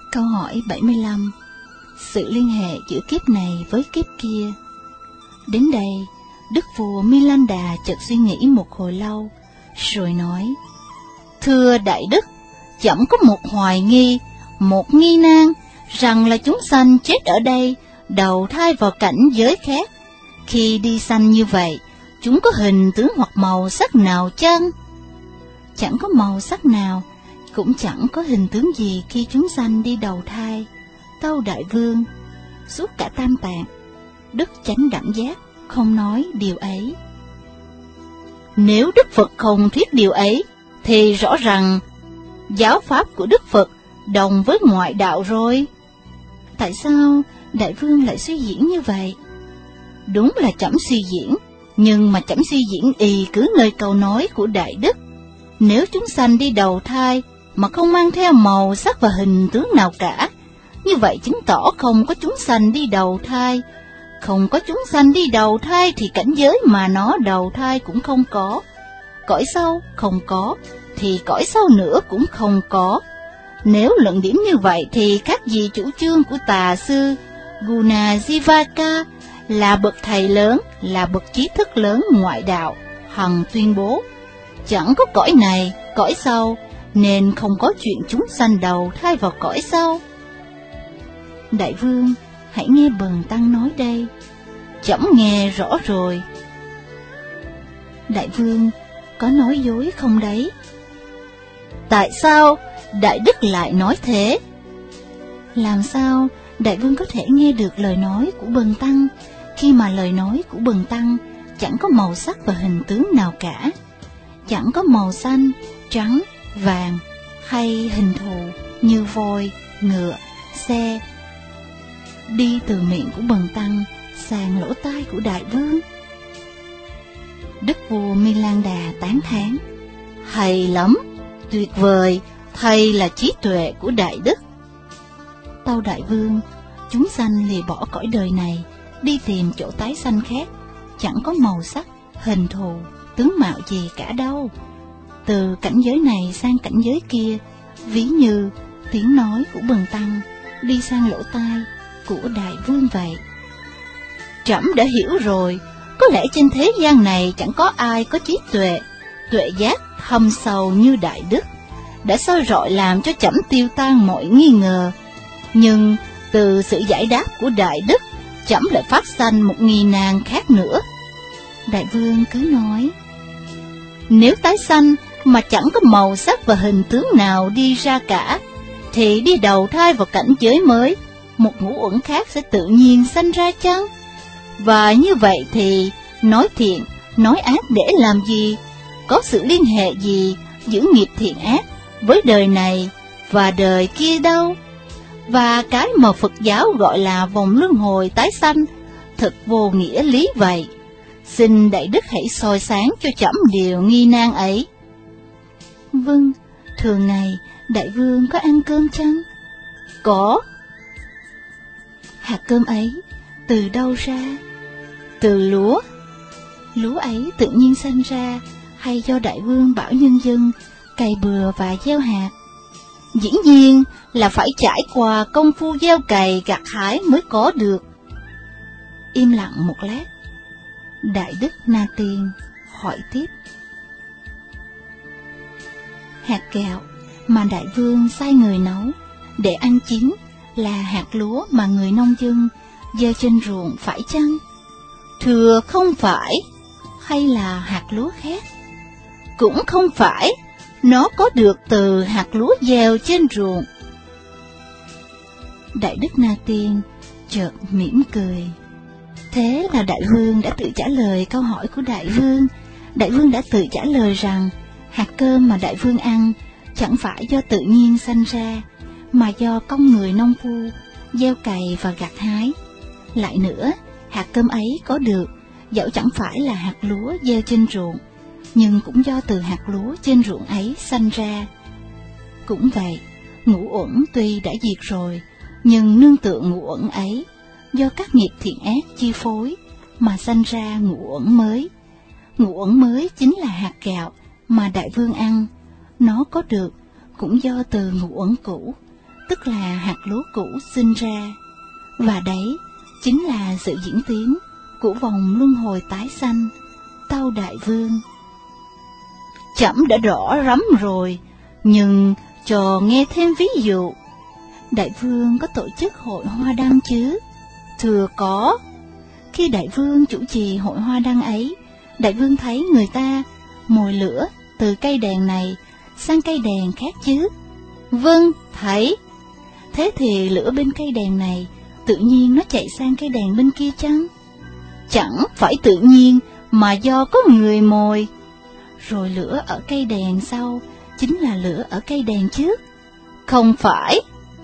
Câu hỏi 75. Sự liên hệ giữa kiếp này với kiếp kia. Đến đây, Đức vua Milanda chợt suy nghĩ một hồi lâu, rồi nói: Thưa Đại Đức, chẳng có một hoài nghi, một nghi nan rằng là chúng sanh chết ở đây, đầu thai vào cảnh giới khác. Khi đi sanh như vậy, chúng có hình tướng hoặc màu sắc nào chăng? Chẳng có màu sắc nào, cũng chẳng có hình tướng gì khi chúng sanh đi đầu thai. Tâu Đại Vương, suốt cả Tam Tạng, Đức Chánh Đẳng Giác không nói điều ấy. Nếu Đức Phật không thuyết điều ấy, thì rõ rằng giáo pháp của Đức Phật đồng với ngoại đạo rồi. Tại sao Đại Vương lại suy diễn như vậy? Đúng là trẫm suy diễn, nhưng mà trẫm suy diễn y cứ lời câu nói của Đại Đức. Nếu chúng sanh đi đầu thai mà không mang theo màu sắc và hình tướng nào cả, như vậy chứng tỏ không có chúng sanh đi đầu thai. Không có chúng sanh đi đầu thai thì cảnh giới mà nó đầu thai cũng không có. Cõi sau không có, thì cõi sau nữa cũng không có. Nếu luận điểm như vậy thì khác gì chủ trương của tà sư Gunajivaka, là bậc thầy lớn, là bậc trí thức lớn ngoại đạo, hằng tuyên bố chẳng có cõi này, cõi sau, nên không có chuyện chúng sanh đầu thai vào cõi sau. Đại Vương, hãy nghe Bần Tăng nói đây. Trẫm nghe rõ rồi. Đại Vương, có nói dối không đấy? Tại sao Đại Đức lại nói thế? Làm sao Đại Vương có thể nghe được lời nói của Bần Tăng, khi mà lời nói của Bần Tăng chẳng có màu sắc và hình tướng nào cả, chẳng có màu xanh, trắng, vàng hay hình thù như voi, ngựa, xe, đi từ miệng của Bần Tăng sang lỗ tai của Đại Vương? Đức vua Milanda tán thán: Hay lắm, tuyệt vời, thầy là trí tuệ của Đại Đức. Tâu Đại Vương, chúng sanh lìa bỏ cõi đời này, đi tìm chỗ tái sanh khác, chẳng có màu sắc, hình thù, tướng mạo gì cả đâu. Từ cảnh giới này sang cảnh giới kia, ví như tiếng nói của Bần Tăng đi sang lỗ tai của Đại Vương vậy. Trẫm đã hiểu rồi, có lẽ trên thế gian này chẳng có ai có trí tuệ, tuệ giác thâm sâu như Đại Đức, đã soi rọi làm cho trẫm tiêu tan mọi nghi ngờ. Nhưng từ sự giải đáp của Đại Đức, trẫm lại phát sanh một nghi nan khác nữa. Đại Vương cứ nói: Nếu tái sanh mà chẳng có màu sắc và hình tướng nào đi ra cả, thì đi đầu thai vào cảnh giới mới, một ngũ uẩn khác sẽ tự nhiên sanh ra chăng? Và như vậy thì nói thiện, nói ác để làm gì? Có sự liên hệ gì giữa nghiệp thiện ác với đời này và đời kia đâu? Và cái mà Phật giáo gọi là vòng luân hồi tái sanh thật vô nghĩa lý vậy. Xin Đại Đức hãy soi sáng cho trẫm điều nghi nan ấy. Vâng, thường ngày Đại Vương có ăn cơm chăng? Có. Hạt cơm ấy từ đâu ra? Từ lúa. Lúa ấy tự nhiên sanh ra, hay do Đại Vương bảo nhân dân cày bừa và gieo hạt? Dĩ nhiên là phải trải qua công phu gieo cày gặt hái mới có được. Im lặng một lát, Đại Đức Na Tiên hỏi tiếp: Hạt gạo mà Đại Vương sai người nấu để ăn chín là hạt lúa mà người nông dân gieo trên ruộng phải chăng? Thưa không phải. Hay là hạt lúa khác? Cũng không phải, nó có được từ hạt lúa gieo trên ruộng. Đại Đức Na Tiên chợt mỉm cười. Thế là Đại Vương đã tự trả lời câu hỏi của Đại Vương. Đại Vương đã tự trả lời rằng hạt cơm mà Đại Vương ăn chẳng phải do tự nhiên sanh ra, mà do công người nông phu gieo cày và gặt hái. Lại nữa, hạt cơm ấy có được dẫu chẳng phải là hạt lúa gieo trên ruộng, nhưng cũng do từ hạt lúa trên ruộng ấy sanh ra. Cũng vậy, ngũ uẩn tuy đã diệt rồi, nhưng nương tựa ngũ uẩn ấy, do các nghiệp thiện ác chi phối mà sanh ra ngũ uẩn mới. Ngũ uẩn mới chính là hạt gạo mà Đại Vương ăn. Nó có được cũng do từ ngũ uẩn cũ, tức là hạt lúa cũ sinh ra, và đấy chính là sự diễn tiến của vòng luân hồi tái sanh, Tâu Đại Vương. Trẫm đã rõ lắm rồi, nhưng cho nghe thêm ví dụ. Đại Vương có tổ chức hội hoa đăng chứ? Thưa có. Khi Đại Vương chủ trì hội hoa đăng ấy, Đại Vương thấy người ta mồi lửa từ cây đèn này sang cây đèn khác chứ? Vâng, thấy. Thế thì lửa bên cây đèn này tự nhiên nó chạy sang cây đèn bên kia chăng? Chẳng phải tự nhiên, mà do có người mồi. Rồi lửa ở cây đèn sau chính là lửa ở cây đèn trước? Không phải.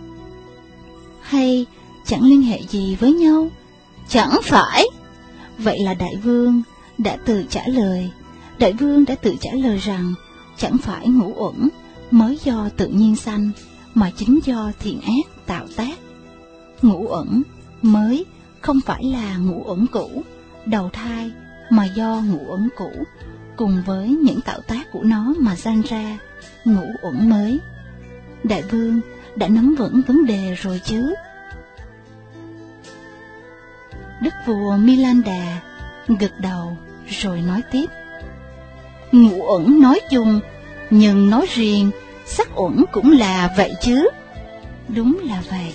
Hay chẳng liên hệ gì với nhau? Chẳng phải. Vậy là Đại Vương đã tự trả lời. Đại Vương đã tự trả lời rằng chẳng phải ngũ uẩn mới do tự nhiên sanh, mà chính do thiện ác tạo tác. Ngũ uẩn mới không phải là ngũ uẩn cũ, đầu thai, mà do ngũ uẩn cũ cùng với những tạo tác của nó mà sanh ra ngũ uẩn mới. Đại Vương đã nắm vững vấn đề rồi chứ? Đức vua Milanda gật đầu rồi nói tiếp. Ngũ uẩn nói chung, nhưng nói riêng, sắc uẩn cũng là vậy chứ? Đúng là vậy.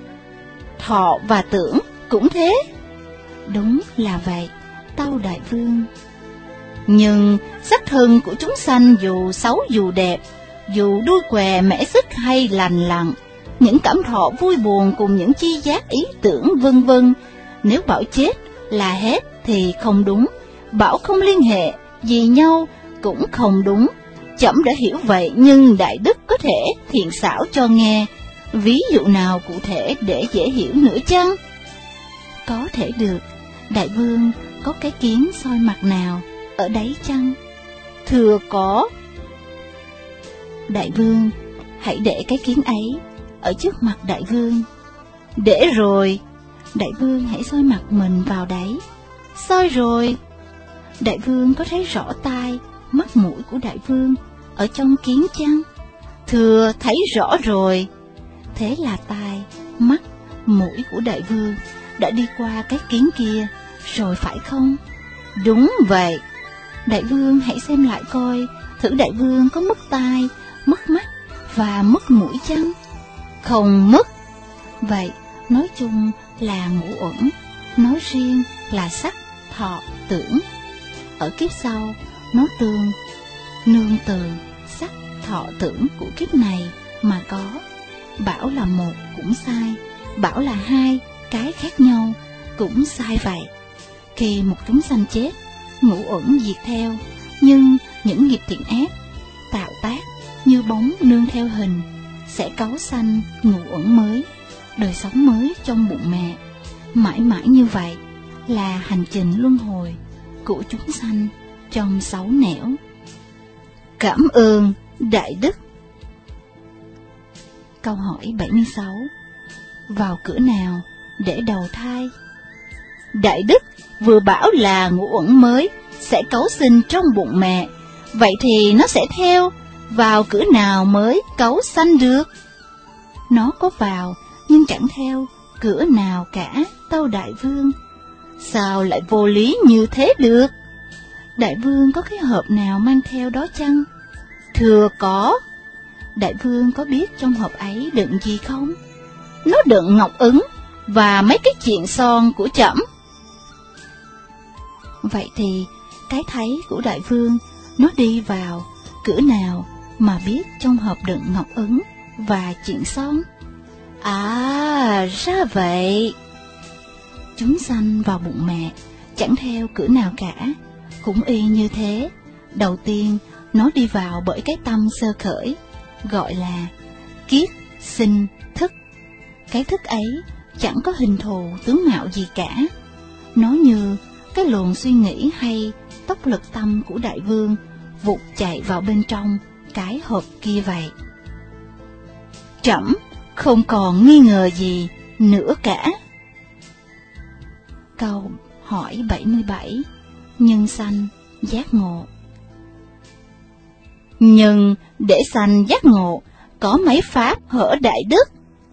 Thọ và tưởng cũng thế? Đúng là vậy, Tâu Đại Vương. Nhưng sắc thân của chúng sanh dù xấu dù đẹp, dù đuôi què mẻ xích hay lành lặn, những cảm thọ vui buồn cùng những chi giác ý tưởng vân vân, nếu bảo chết là hết thì không đúng, bảo không liên hệ gì nhau cũng không đúng. Trẫm đã hiểu vậy, nhưng Đại Đức có thể thiện xảo cho nghe ví dụ nào cụ thể để dễ hiểu nữa chăng? Có thể được. Đại Vương có cái kiến soi mặt nào ở đấy chăng? Thưa có. Đại Vương hãy để cái kiến ấy ở trước mặt Đại Vương. Để rồi. Đại Vương hãy soi mặt mình vào đấy. Soi rồi. Đại Vương có thấy rõ tai, mắt mũi của Đại Vương ở trong kiến chăng? Thưa, thấy rõ rồi. Thế là tai, mắt, mũi của Đại Vương đã đi qua cái kiến kia rồi phải không? Đúng vậy. Đại Vương hãy xem lại coi, thử Đại Vương có mất tai, mất mắt và mất mũi chăng? Không mất. Vậy, nói chung là ngũ uẩn, nói riêng là sắc, thọ, tưởng. Ở kiếp sau, nó nương từ sắc, thọ, tưởng của kiếp này mà có. Bảo là một cũng sai, bảo là hai cái khác nhau cũng sai vậy. Khi một chúng sanh chết, ngũ uẩn diệt theo, nhưng những nghiệp thiện ác tạo tác như bóng nương theo hình sẽ cấu sanh ngũ uẩn mới, đời sống mới trong bụng mẹ. Mãi mãi như vậy là hành trình luân hồi của chúng sanh trong sáu nẻo. Cảm ơn Đại Đức. Câu hỏi 76. Vào cửa nào để đầu thai? Đại Đức vừa bảo là ngũ uẩn mới sẽ cấu sinh trong bụng mẹ, vậy thì nó sẽ theo vào cửa nào mới cấu sanh được? Nó có vào nhưng chẳng theo cửa nào cả, Tâu Đại Vương. Sao lại vô lý như thế được? Đại Vương có cái hộp nào mang theo đó chăng? Thưa có. Đại Vương có biết trong hộp ấy đựng gì không? Nó đựng ngọc ứng và mấy cái chuyện son của trẫm. Vậy thì cái thấy của Đại Vương nó đi vào cửa nào mà biết trong hộp đựng ngọc ứng và chuyện son? À, ra vậy. Chúng sanh vào bụng mẹ chẳng theo cửa nào cả, cũng y như thế. Đầu tiên nó đi vào bởi cái tâm sơ khởi, gọi là kiết sinh thức. Cái thức ấy chẳng có hình thù tướng mạo gì cả, nó như cái luồng suy nghĩ hay tốc lực tâm của Đại Vương vụt chạy vào bên trong cái hộp kia vậy. Trẫm không còn nghi ngờ gì nữa cả. Câu hỏi 77. Nhân sanh giác ngộ. Nhưng để sanh giác ngộ có mấy pháp hở Đại Đức?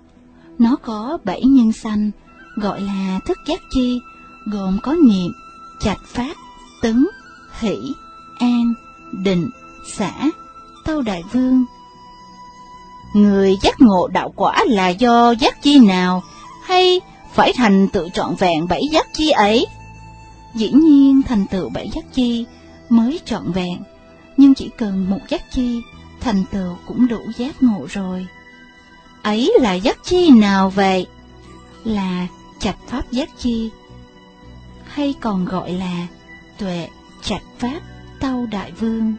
Nó có 7 nhân sanh, gọi là thức giác chi, gồm có niệm, trạch pháp, tấn, hỷ, an, định, xả, tâu đại vương. Người giác ngộ đạo quả là do giác chi nào, hay phải thành tựu trọn vẹn 7 giác chi ấy? Dĩ nhiên thành tựu 7 giác chi mới trọn vẹn, nhưng chỉ cần một giác chi thành tựu cũng đủ giác ngộ rồi. Ấy là giác chi nào vậy? Là trạch pháp giác chi, hay còn gọi là tuệ trạch pháp tâu đại vương.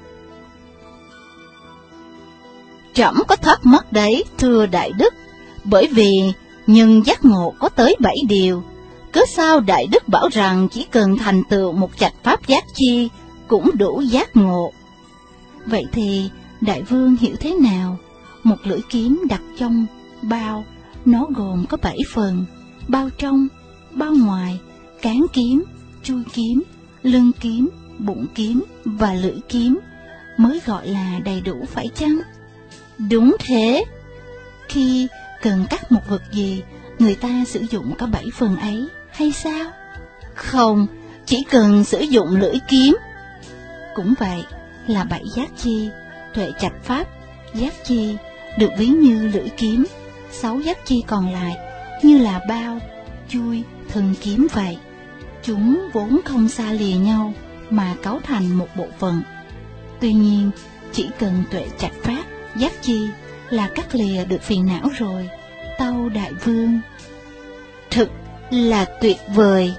Trẫm có thắc mắc đấy, thưa đại đức, bởi vì nhân giác ngộ có tới 7 điều, cớ sao đại đức bảo rằng chỉ cần thành tựu một trạch pháp giác chi cũng đủ giác ngộ? Vậy thì đại vương hiểu thế nào? Một lưỡi kiếm đặt trong bao, nó gồm có 7 phần: bao trong, bao ngoài, cán kiếm, chui kiếm, lưng kiếm, bụng kiếm và lưỡi kiếm, mới gọi là đầy đủ phải chăng? Đúng thế. Khi cần cắt một vật gì, người ta sử dụng có 7 phần ấy hay sao? Không, chỉ cần sử dụng lưỡi kiếm. Cũng vậy, là 7 giác chi, tuệ trạch pháp giác chi được ví như lưỡi kiếm, 6 giác chi còn lại như là bao, chui, thân kiếm vậy. Chúng vốn không xa lìa nhau mà cấu thành một bộ phận. Tuy nhiên, chỉ cần tuệ trạch pháp giác chi là cắt lìa được phiền não rồi, tâu đại vương. Thực là tuyệt vời.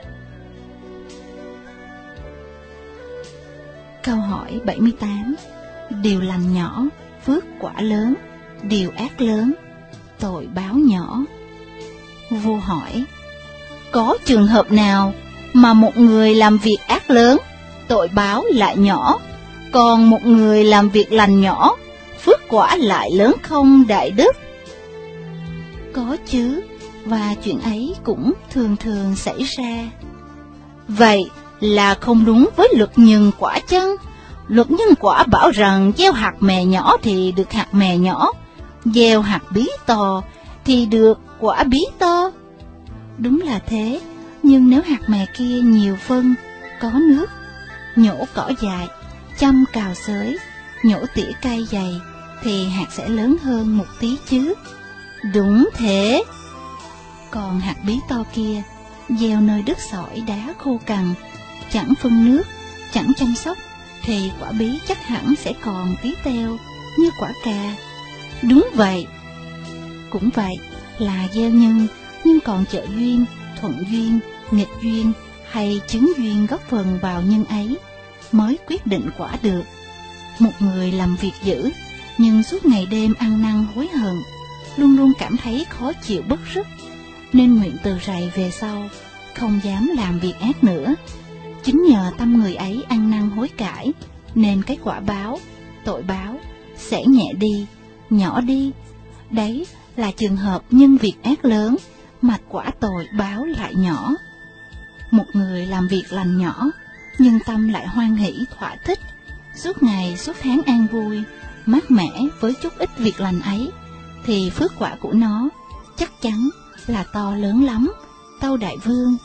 Câu hỏi 78. Điều lành nhỏ, phước quả lớn; điều ác lớn, tội báo nhỏ. Vua hỏi, có trường hợp nào mà một người làm việc ác lớn, tội báo lại nhỏ, còn một người làm việc lành nhỏ, phước quả lại lớn không đại đức? Có chứ, và chuyện ấy cũng thường thường xảy ra. Vậy là không đúng với luật nhân quả chăng? Luật nhân quả bảo rằng gieo hạt mè nhỏ thì được hạt mè nhỏ, gieo hạt bí to thì được quả bí to. Đúng là thế, nhưng nếu hạt mè kia nhiều phân, có nước, nhổ cỏ dại, chăm cào xới, nhổ tỉa cây dày, thì hạt sẽ lớn hơn một tí chứ. Đúng thế. Còn hạt bí to kia, gieo nơi đất sỏi đá khô cằn, chẳng phân nước, chẳng chăm sóc, thì quả bí chắc hẳn sẽ còn tí teo như quả cà. Đúng vậy. Cũng vậy, là gieo nhân, nhưng còn trợ duyên, thuận duyên, nghịch duyên hay chứng duyên góp phần vào nhân ấy mới quyết định quả được. Một người làm việc dữ, nhưng suốt ngày đêm ăn năn hối hận, luôn luôn cảm thấy khó chịu bứt rứt, nên nguyện từ rày về sau không dám làm việc ác nữa. Chính nhờ tâm người ấy ăn năn hối cải, nên cái quả báo, tội báo sẽ nhẹ đi, nhỏ đi. Đấy là trường hợp nhân việc ác lớn, mà quả tội báo lại nhỏ. Một người làm việc lành nhỏ, nhưng tâm lại hoan hỷ thỏa thích, suốt ngày suốt tháng an vui, mát mẻ với chút ít việc lành ấy, thì phước quả của nó chắc chắn là to lớn lắm, tâu đại vương.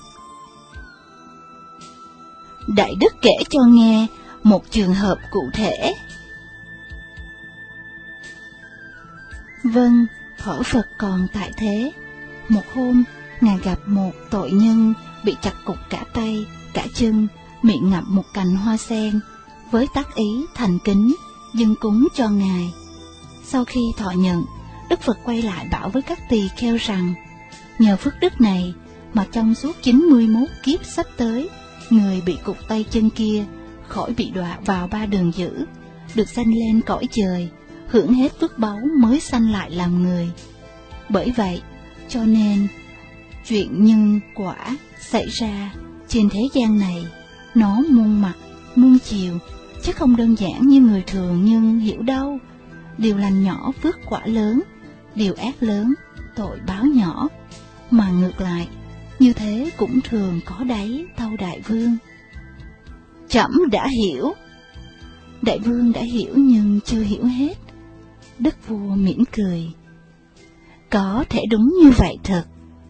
Đại đức kể cho nghe một trường hợp cụ thể. Vâng, thuở Phật còn tại thế, một hôm Ngài gặp một tội nhân bị chặt cụt cả tay, cả chân, miệng ngậm một cành hoa sen, với tác ý thành kính dâng cúng cho Ngài. Sau khi thọ nhận, Đức Phật quay lại bảo với các tỳ kheo rằng, nhờ phước đức này mà trong suốt 91 kiếp sắp tới, người bị cụt tay chân kia khỏi bị đọa vào 3 đường dữ, được sanh lên cõi trời, hưởng hết phước báu mới sanh lại làm người. Bởi vậy, cho nên chuyện nhân quả xảy ra trên thế gian này, nó muôn mặt, muôn chiều, chứ không đơn giản như người thường nhân hiểu đâu. Điều lành nhỏ phước quả lớn, điều ác lớn tội báo nhỏ, mà ngược lại, như thế cũng thường có đấy, tâu đại vương. Trẫm đã hiểu. Đại vương đã hiểu nhưng chưa hiểu hết. Đức vua mỉm cười. Có thể đúng như vậy thật.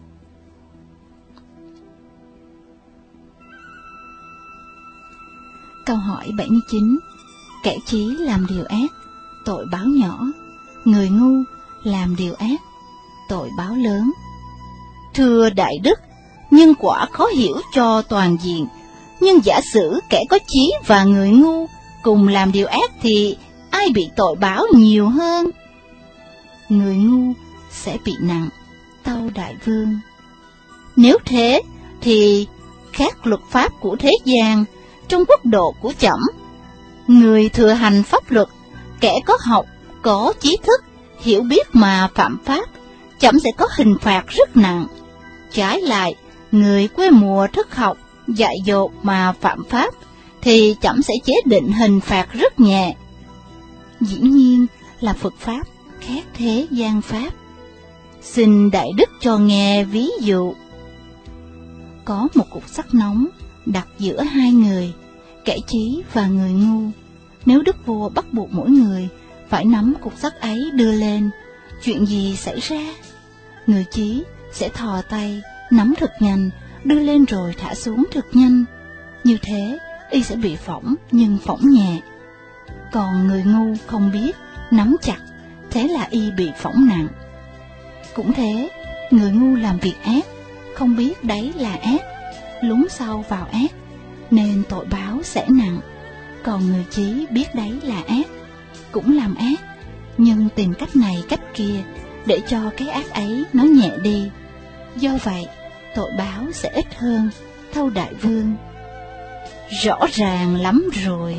Câu hỏi 79. Kẻ chí làm điều ác, tội báo nhỏ. Người ngu làm điều ác, tội báo lớn. Thưa Đại Đức, nhân quả khó hiểu cho toàn diện. Nhưng giả sử kẻ có chí và người ngu cùng làm điều ác thì ai bị tội báo nhiều hơn? Người ngu sẽ bị nặng, tâu Đại Vương. Nếu thế thì khác luật pháp của thế gian, trong quốc độ của trẫm, người thừa hành pháp luật, kẻ có học, có trí thức, hiểu biết mà phạm pháp, trẫm sẽ có hình phạt rất nặng. Trái lại, người quê mùa thất học, dại dột mà phạm pháp, thì trẫm sẽ chế định hình phạt rất nhẹ. Dĩ nhiên là Phật Pháp khác thế gian Pháp. Xin Đại Đức cho nghe ví dụ. Có một cục sắt nóng đặt giữa hai người, kẻ trí và người ngu. Nếu Đức Vua bắt buộc mỗi người phải nắm cục sắt ấy đưa lên, chuyện gì xảy ra? Người trí sẽ thò tay, nắm thật nhanh, đưa lên rồi thả xuống thật nhanh. Như thế, y sẽ bị phỏng nhưng phỏng nhẹ. Còn người ngu không biết, nắm chặt, thế là y bị phỏng nặng. Cũng thế, người ngu làm việc ác, không biết đấy là ác, lún sâu vào ác, nên tội báo sẽ nặng. Còn người trí biết đấy là ác, cũng làm ác, nhưng tìm cách này cách kia để cho cái ác ấy nó nhẹ đi. Do vậy, tội báo sẽ ít hơn, thâu Đại Vương. Rõ ràng lắm rồi.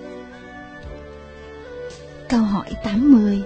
Câu hỏi 80.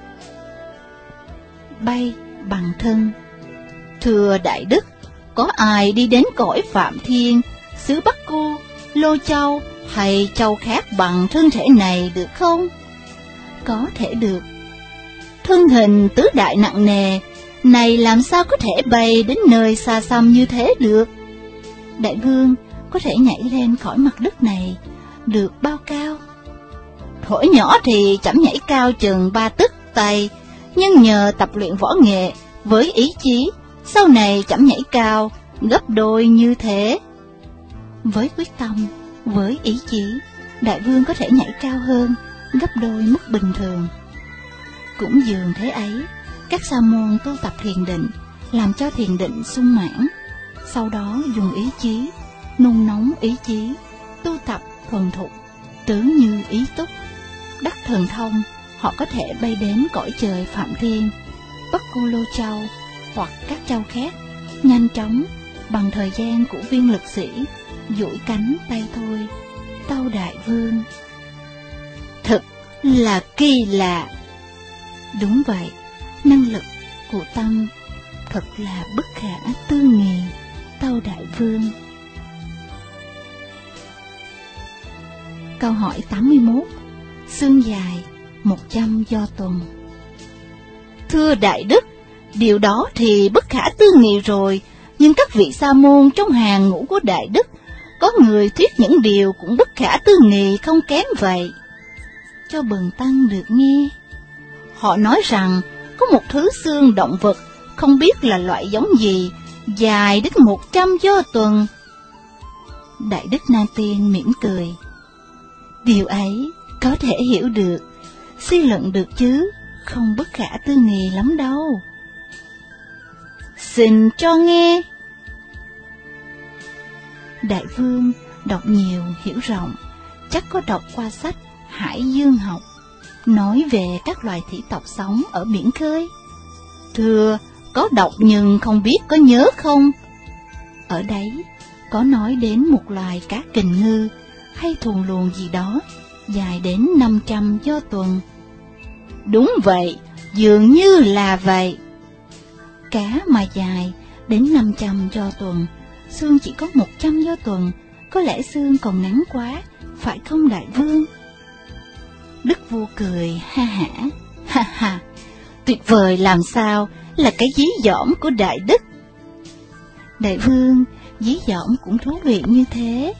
Bay bằng thân. Thưa Đại Đức, có ai đi đến cõi Phạm Thiên, xứ Bắc Cô, Lô Châu hay châu khác bằng thân thể này được không? Có thể được. Thân hình tứ đại nặng nề này làm sao có thể bay đến nơi xa xăm như thế được? Đại Vương có thể nhảy lên khỏi mặt đất này được bao cao? Thuở nhỏ thì trẫm nhảy cao chừng 3 tấc tay, nhưng nhờ tập luyện võ nghệ với ý chí, sau này trẫm nhảy cao gấp đôi như thế. Với quyết tâm, với ý chí, Đại Vương có thể nhảy cao hơn gấp đôi mức bình thường. Cũng dường thế ấy, các sa môn tu tập thiền định, làm cho thiền định sung mãn, sau đó dùng ý chí, nung nóng ý chí, tu tập thuần thục, tướng như ý túc. Đắc thần thông, họ có thể bay đến cõi trời Phạm Thiên, Bắc Cô Lô Châu hoặc các châu khác, nhanh chóng, bằng thời gian của viên lực sĩ, duỗi cánh bay thôi, tâu Đại Vương. Thật là kỳ lạ. Đúng vậy, năng lực của tâm thật là bất khả tư nghị, tâu Đại Vương. Câu hỏi 81. Xương dài 100 do tuần. Thưa Đại Đức, điều đó thì bất khả tư nghị rồi, nhưng các vị sa môn trong hàng ngũ của Đại Đức, có người thuyết những điều cũng bất khả tư nghị không kém vậy. Cho bần tăng được nghe. Họ nói rằng có một thứ xương động vật, không biết là loại giống gì, dài đến 100 do tuần. Đại Đức Na Tiên mỉm cười. Điều ấy có thể hiểu được, suy luận được chứ, không bất khả tư nghị lắm đâu. Xin cho nghe. Đại Vương đọc nhiều hiểu rộng, chắc có đọc qua sách Hải Dương Học, nói về các loài thủy tộc sống ở biển khơi. Thưa, có đọc nhưng không biết có nhớ không? Ở đấy có nói đến một loài cá kình ngư hay thuồng luồng gì đó, dài đến 500 do tuần. Đúng vậy, dường như là vậy. Cá mà dài đến 500 do tuần, xương chỉ có 100 do tuần, có lẽ xương còn ngắn quá, phải không Đại Vương? Đức Vua cười ha ha, tuyệt vời làm sao, là cái dí dỏm của Đại Đức. Đại Vương, dí dỏm cũng thú vị như thế.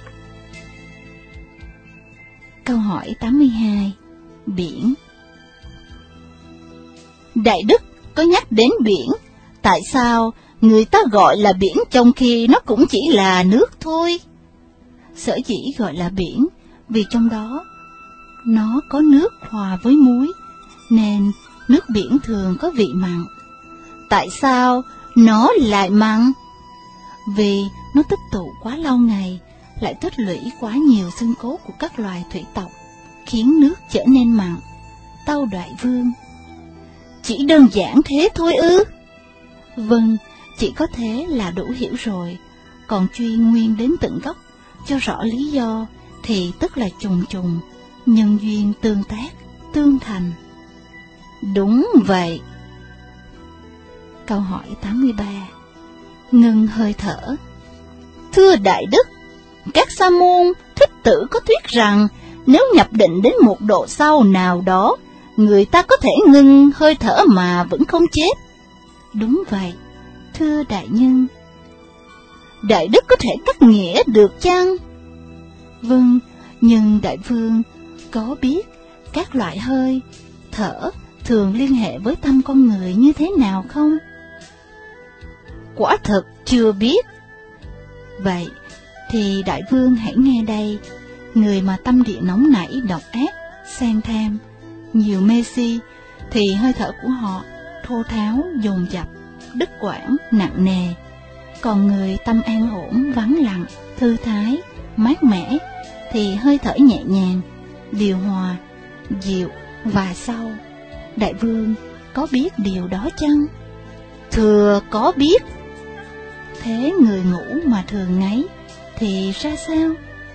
Câu hỏi 82. Biển. Đại Đức, có nhắc đến biển. Tại sao người ta gọi là biển trong khi nó cũng chỉ là nước thôi? Sở dĩ gọi là biển vì trong đó nó có nước hòa với muối, nên nước biển thường có vị mặn. Tại sao nó lại mặn? Vì nó tích tụ quá lâu ngày, lại tích lũy quá nhiều xương cốt của các loài thủy tộc, khiến nước trở nên mặn. Tâu Đại Vương: Chỉ đơn giản thế thôi ư? Vâng, chỉ có thế là đủ hiểu rồi. Còn truy nguyên đến tận gốc, cho rõ lý do, thì tức là trùng trùng, nhân duyên tương tác, tương thành. Đúng vậy. Câu hỏi 83. Ngưng hơi thở. Thưa Đại Đức, các sa môn Thích Tử có thuyết rằng nếu nhập định đến một độ sâu nào đó, người ta có thể ngưng hơi thở mà vẫn không chết. Đúng vậy, thưa đại nhân. Đại Đức có thể cắt nghĩa được chăng? Vâng, nhưng Đại Vương có biết các loại hơi thở thường liên hệ với tâm con người như thế nào không? Quả thật chưa biết. Vậy thì Đại Vương hãy nghe đây. Người mà tâm địa nóng nảy, độc ác, sang tham, nhiều mê si, thì hơi thở của họ thô tháo, dồn dập, đứt quãng, nặng nề. Còn người tâm an ổn, vắng lặng, thư thái, mát mẻ, thì hơi thở nhẹ nhàng, điều hòa, dịu và sâu. Đại Vương có biết điều đó chăng? Thưa có biết. Thế người ngủ mà thường ngáy thì ra sao?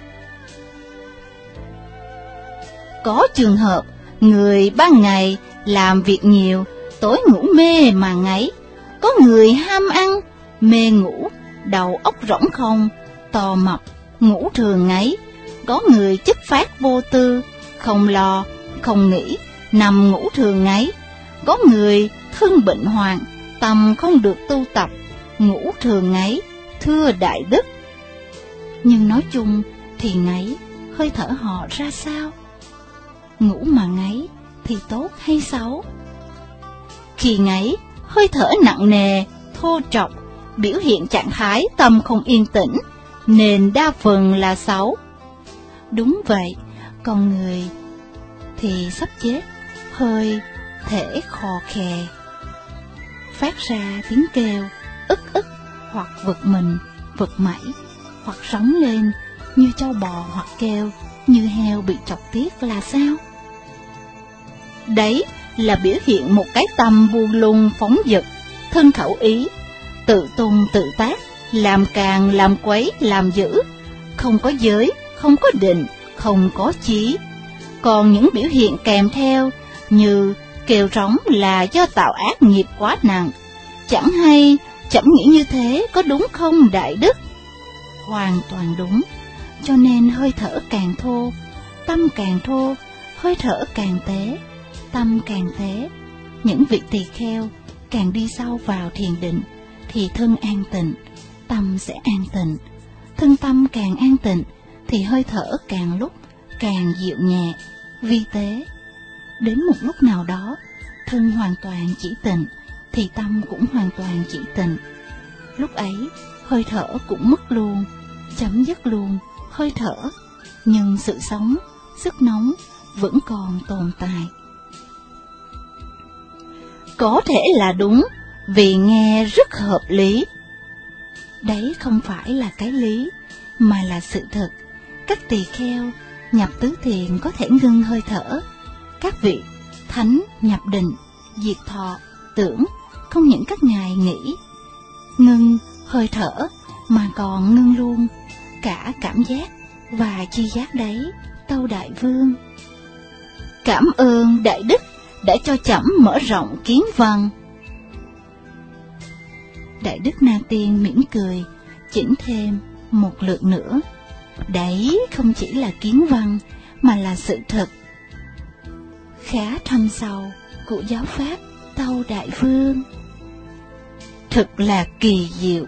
Có trường hợp người ban ngày làm việc nhiều, tối ngủ mê mà ngáy. Có người ham ăn, mê ngủ, đầu óc rỗng không, tò mập, ngủ thường ngáy. Có người chất phát vô tư, không lo, không nghĩ, nằm ngủ thường ngáy. Có người thân bệnh hoạn, tâm không được tu tập, ngủ thường ngáy, thưa Đại Đức. Nhưng nói chung thì ngáy, hơi thở họ ra sao? Ngủ mà ngáy thì tốt hay xấu? Khi ngáy, hơi thở nặng nề, thô trọc, biểu hiện trạng thái tâm không yên tĩnh, nên đa phần là xấu. Đúng vậy, còn người thì sắp chết, hơi thể khò khè, phát ra tiếng kêu ức ức, hoặc vực mình, vực mẩy, hoặc sống lên như trâu bò, hoặc kêu như heo bị chọc tiết là sao? Đấy là biểu hiện một cái tâm buông lung phóng dật, thân khẩu ý, tự tung tự tác, làm càng làm quấy làm dữ, không có giới, không có định, không có chí. Còn những biểu hiện kèm theo như kêu rống là do tạo ác nghiệp quá nặng. Chẳng hay chậm nghĩ như thế có đúng không Đại Đức? Hoàn toàn đúng. Cho nên hơi thở càng thô, tâm càng thô, hơi thở càng tế, tâm càng tế. Những vị tỳ kheo càng đi sâu vào thiền định thì thân an tịnh, tâm sẽ an tịnh. Thân tâm càng an tịnh thì hơi thở càng lúc càng dịu nhẹ, vi tế. Đến một lúc nào đó, thân hoàn toàn chỉ tịnh thì tâm cũng hoàn toàn chỉ tịnh. Lúc ấy, hơi thở cũng mất luôn, chấm dứt luôn hơi thở, nhưng sự sống, sức nóng vẫn còn tồn tại. Có thể là đúng, vì nghe rất hợp lý. Đấy không phải là cái lý, mà là sự thật. Các tỳ kheo nhập tứ thiền có thể ngưng hơi thở. Các vị thánh nhập định, diệt thọ, tưởng, không những các ngài nghĩ ngưng hơi thở, mà còn ngưng luôn cả cảm giác và chi giác đấy, tâu Đại Vương. Cảm ơn Đại Đức đã cho trẫm mở rộng kiến văn. Đại Đức Na Tiên mỉm cười, chỉnh thêm một lượt nữa. Đấy không chỉ là kiến văn, mà là sự thật khá thâm sâu của giáo pháp, tâu Đại Vương. Thật là kỳ diệu.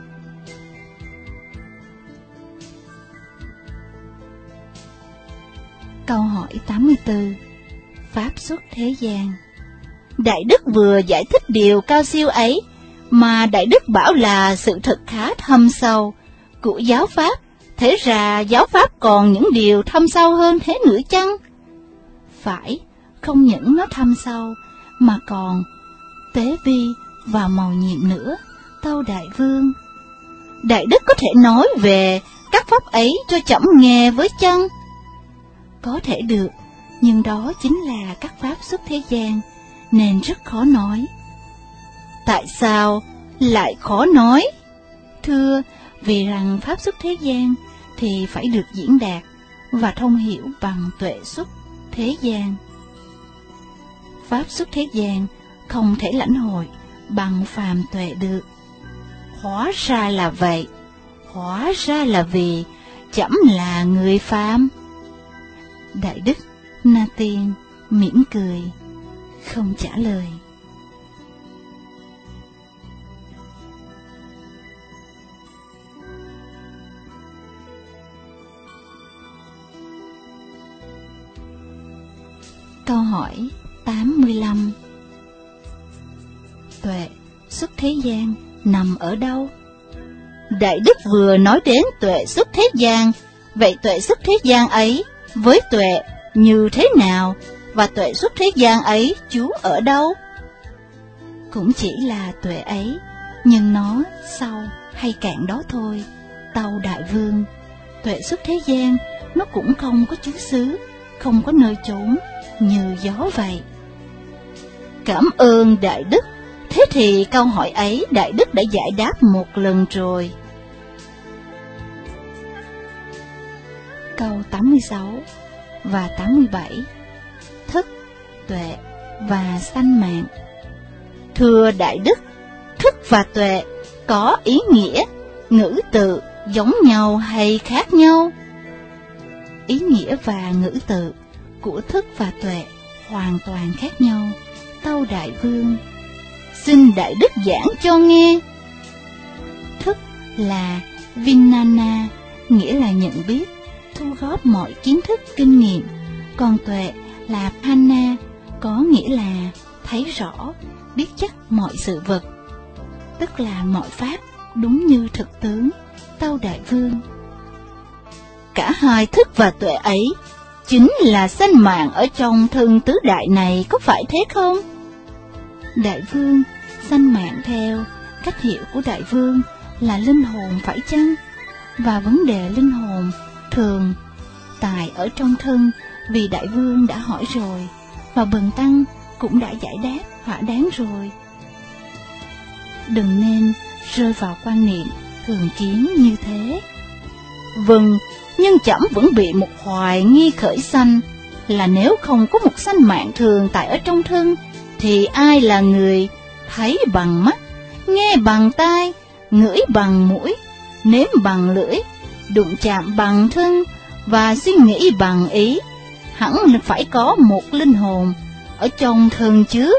Câu hỏi 84. Pháp xuất thế gian. Đại Đức vừa giải thích điều cao siêu ấy, mà Đại Đức bảo là sự thật khá thâm sâu của giáo pháp. Thế ra giáo pháp còn những điều thâm sâu hơn thế nữa chăng? Phải, không những nó thâm sâu, mà còn tế vi và màu nhiệm nữa, tâu đại vương. Đại Đức có thể nói về các pháp ấy cho trẫm nghe với chăng? Có thể được, nhưng đó chính là các pháp xuất thế gian, nên rất khó nói. Tại sao lại khó nói? Thưa, vì rằng pháp xuất thế gian thì phải được diễn đạt và thông hiểu bằng tuệ xuất thế gian. Pháp xuất thế gian không thể lãnh hội bằng phàm tuệ được. Hóa ra là vậy, hóa ra là vì trẫm là người phàm. Đại Đức Na Tiên mỉm cười, không trả lời. Câu hỏi 85. Tuệ xuất thế gian nằm ở đâu? Đại Đức vừa nói đến tuệ xuất thế gian, vậy tuệ xuất thế gian ấy với tuệ như thế nào, và tuệ xuất thế gian ấy trú ở đâu? Cũng chỉ là tuệ ấy, nhưng nó sâu hay cạn đó thôi, tâu đại vương. Tuệ xuất thế gian nó cũng không có trú xứ, không có nơi trốn, như gió vậy. Cảm ơn Đại Đức. Thế thì câu hỏi ấy Đại Đức đã giải đáp một lần rồi. Câu 86 và 87. Thức, tuệ và sanh mạng. Thưa Đại Đức, thức và tuệ có ý nghĩa, ngữ tự giống nhau hay khác nhau? Ý nghĩa và ngữ tự của thức và tuệ hoàn toàn khác nhau, tâu đại vương. Xin Đại Đức giảng cho nghe. Thức là Vijnana, nghĩa là nhận biết, thu góp mọi kiến thức kinh nghiệm. Còn tuệ là Panna, có nghĩa là thấy rõ, biết chắc mọi sự vật, tức là mọi pháp đúng như thực tướng, tâu đại vương. Cả hai thức và tuệ ấy chính là sanh mạng ở trong thân tứ đại này, có phải thế không? Đại vương, sanh mạng theo cách hiểu của đại vương là linh hồn phải chăng? Và vấn đề linh hồn thường tại ở trong thân, vì đại vương đã hỏi rồi, và bần tăng cũng đã giải đáp thỏa đáng rồi. Đừng nên rơi vào quan niệm thường kiến như thế. Vâng, nhưng trẫm vẫn bị một hoài nghi khởi sanh, là nếu không có một sanh mạng thường tại ở trong thân, thì ai là người thấy bằng mắt, nghe bằng tai, ngửi bằng mũi, nếm bằng lưỡi, đụng chạm bằng thân và suy nghĩ bằng ý? Hẳn phải có một linh hồn ở trong thân chứ.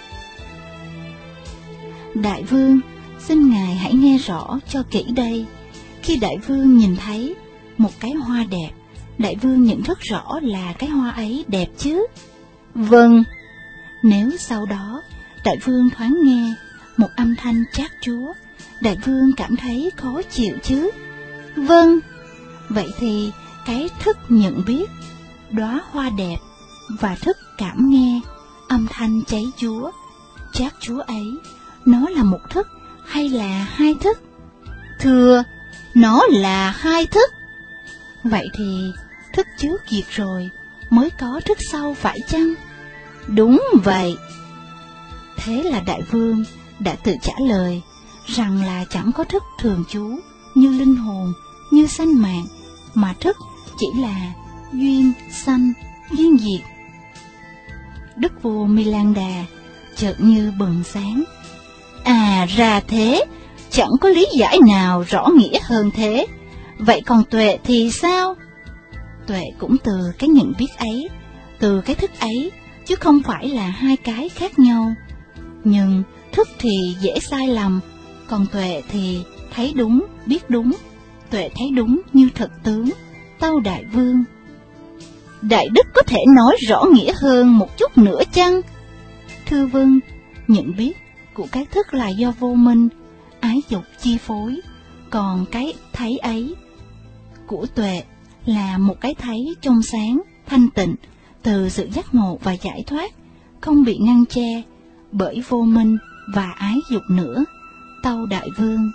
Đại vương, xin ngài hãy nghe rõ cho kỹ đây. Khi đại vương nhìn thấy một cái hoa đẹp, đại vương nhận rất rõ là cái hoa ấy đẹp chứ? Vâng. Nếu sau đó đại vương thoáng nghe một âm thanh chát chúa, đại vương cảm thấy khó chịu chứ? Vâng. Vậy thì cái thức nhận biết đóa hoa đẹp và thức cảm nghe âm thanh cháy chúa, chát chúa ấy, nó là một thức hay là hai thức? Thưa, nó là hai thức. Vậy thì thức trước diệt rồi mới có thức sau phải chăng? Đúng vậy. Thế là đại vương đã tự trả lời rằng là chẳng có thức thường trú như linh hồn, như sanh mạng, mà thức chỉ là duyên sanh, duyên diệt. Đức vua Milanda chợt như bừng sáng. À ra thế, chẳng có lý giải nào rõ nghĩa hơn thế. Vậy còn tuệ thì sao? Tuệ cũng từ cái nhận biết ấy, từ cái thức ấy, chứ không phải là hai cái khác nhau. Nhưng thức thì dễ sai lầm, còn tuệ thì thấy đúng, biết đúng. Tuệ thấy đúng như thực tướng, tâu đại vương. Đại Đức có thể nói rõ nghĩa hơn một chút nữa chăng? Thưa vâng, nhận biết của cái thức là do vô minh, ái dục chi phối, còn cái thấy ấy của tuệ là một cái thấy trong sáng, thanh tịnh, từ sự giác ngộ và giải thoát, không bị ngăn che bởi vô minh và ái dục nữa. Tâu Đại Vương: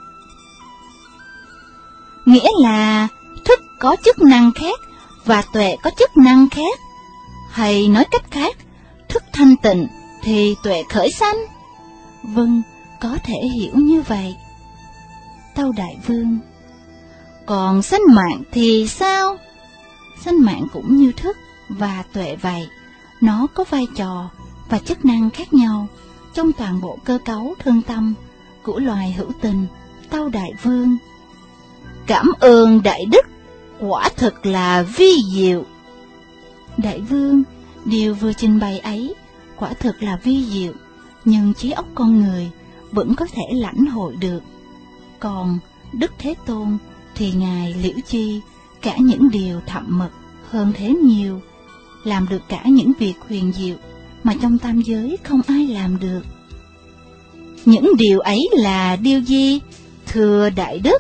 nghĩa là thức có chức năng khác và tuệ có chức năng khác, hay nói cách khác, thức thanh tịnh thì tuệ khởi sanh? Vâng, có thể hiểu như vậy. Tâu Đại Vương: còn sanh mạng thì sao? Sanh mạng cũng như thức và tuệ vậy, nó có vai trò và chức năng khác nhau trong toàn bộ cơ cấu thân tâm của loài hữu tình. Tâu Đại Vương: cảm ơn Đại Đức, quả thật là vi diệu. Đại Vương, điều vừa trình bày ấy quả thật là vi diệu, nhưng trí óc con người vẫn có thể lãnh hội được. Còn Đức Thế Tôn thì Ngài liễu chi cả những điều thậm mật hơn thế nhiều, làm được cả những việc huyền diệu mà trong tam giới không ai làm được. Những điều ấy là điều gì, thưa Đại Đức?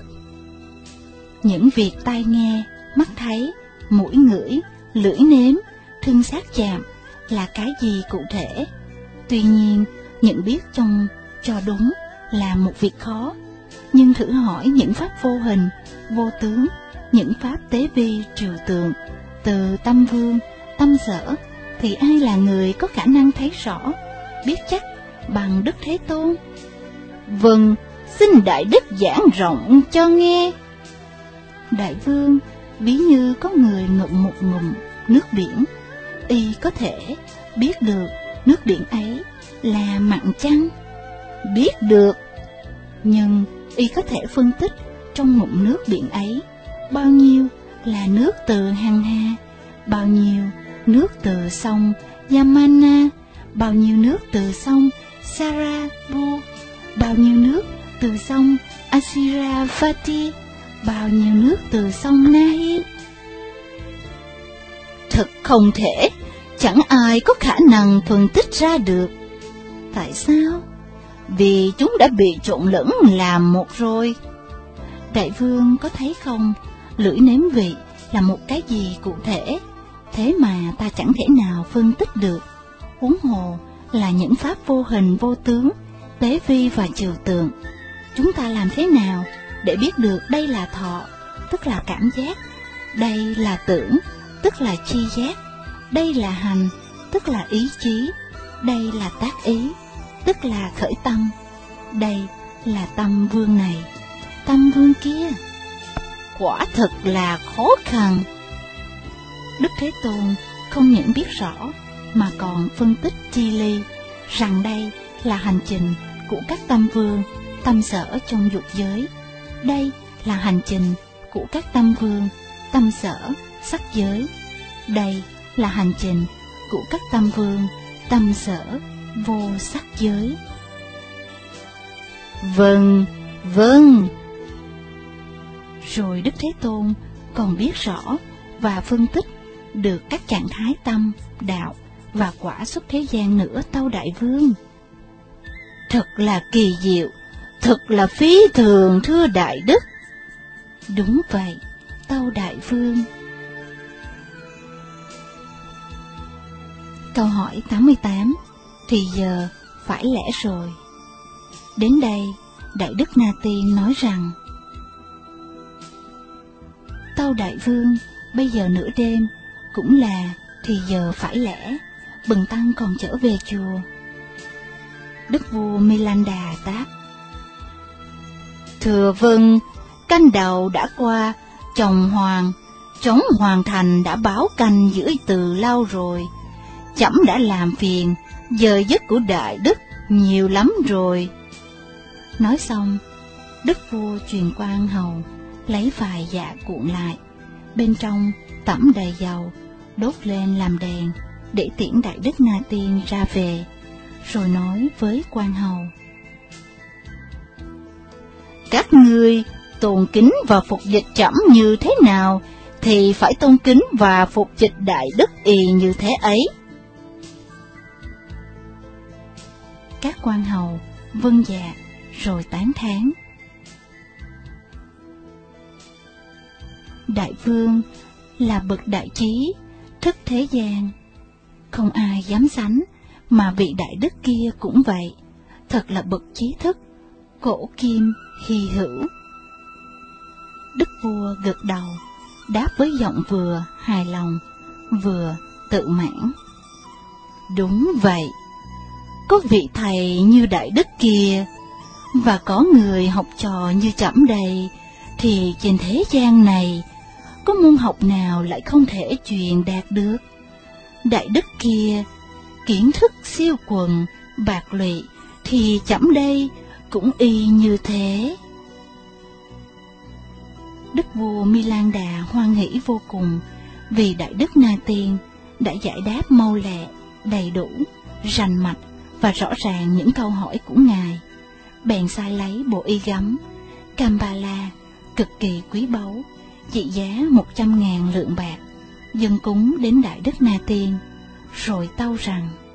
Những việc tai nghe, mắt thấy, mũi ngửi, lưỡi nếm, thân xác chạm là cái gì cụ thể? Tuy nhiên, nhận biết trong cho đúng là một việc khó, nhưng thử hỏi những pháp vô hình, vô tướng, những pháp tế vi trừu tượng, từ tâm vương, tâm sở, thì ai là người có khả năng thấy rõ, biết chắc bằng Đức Thế Tôn? Vâng, xin Đại Đức giảng rộng cho nghe. Đại Vương, ví như có người ngụm một ngụm nước biển, y có thể biết được nước biển ấy là mặn chăng? Biết được, nhưng y có thể phân tích trong ngụm nước biển ấy bao nhiêu là nước từ Hằng Hà, bao nhiêu nước từ sông Yamana, bao nhiêu nước từ sông Sarabhu, bao nhiêu nước từ sông Asiravati, bao nhiêu nước từ sông Nahi. Thật không thể, chẳng ai có khả năng phân tích ra được. Tại sao? Vì chúng đã bị trộn lẫn làm một rồi. Đại Vương có thấy không, lưỡi nếm vị là một cái gì cụ thể, thế mà ta chẳng thể nào phân tích được, huống hồ là những pháp vô hình vô tướng, tế vi và trừu tượng. Chúng ta làm thế nào để biết được đây là thọ, tức là cảm giác, đây là tưởng, tức là tri giác, đây là hành, tức là ý chí, đây là tác ý, tức là khởi tâm, đây là tâm vương này, tâm vương kia? Quả thật là khó khăn. Đức Thế Tôn không những biết rõ mà còn phân tích chi ly rằng đây là hành trình của các tâm vương, tâm sở trong dục giới, đây là hành trình của các tâm vương, tâm sở, sắc giới, đây là hành trình của các tâm vương, tâm sở, vô sắc giới. Vâng, vâng. Rồi Đức Thế Tôn còn biết rõ và phân tích được các trạng thái tâm, đạo và quả xuất thế gian nữa, Tâu Đại Vương. Thật là kỳ diệu, thật là phi thường, thưa Đại Đức. Đúng vậy, Tâu Đại Vương. Câu hỏi 88. Thì giờ phải lẽ rồi. Đến đây, Đại Đức Na Tiên nói rằng: Tâu Đại Vương, bây giờ nửa đêm, cũng là thì giờ phải lẽ, bần tăng còn trở về chùa. Đức vua Milanda đáp: Thưa vâng, canh đầu đã qua, chồng hoàng, trống hoàng thành đã báo canh giữa từ lâu rồi. Chấm đã làm phiền, giờ giấc của Đại Đức nhiều lắm rồi. Nói xong, Đức vua truyền quan hầu lấy vài dạ cuộn lại, bên trong tẩm đầy dầu, đốt lên làm đèn để tiễn Đại Đức Na Tiên ra về, rồi nói với quan hầu: Các ngươi tôn kính và phục dịch trẫm như thế nào thì phải tôn kính và phục dịch Đại Đức y như thế ấy. các quan hầu vâng dạ rồi tán thán. Đại vương là bậc đại trí, thức thế gian, không ai dám sánh, mà vị đại đức kia cũng vậy, thật là bậc trí thức, cổ kim hy hữu. Đức vua gật đầu, đáp với giọng vừa hài lòng, vừa tự mãn. Đúng vậy, có vị thầy như đại đức kia, và có người học trò như trẫm đây, thì trên thế gian này, có môn học nào lại không thể truyền đạt được. Đại đức kia, kiến thức siêu quần, bạc lụy, thì trẫm đây cũng y như thế. Đức vua Milan Đà hoan hỷ vô cùng, vì đại đức Na Tiên đã giải đáp mau lẹ, đầy đủ, rành mạch và rõ ràng những câu hỏi của ngài. Bèn sai lấy bộ y gấm Kambala cực kỳ quý báu, trị giá 100.000 lượng bạc, dâng cúng đến đại đức Na Tiên, rồi tâu rằng: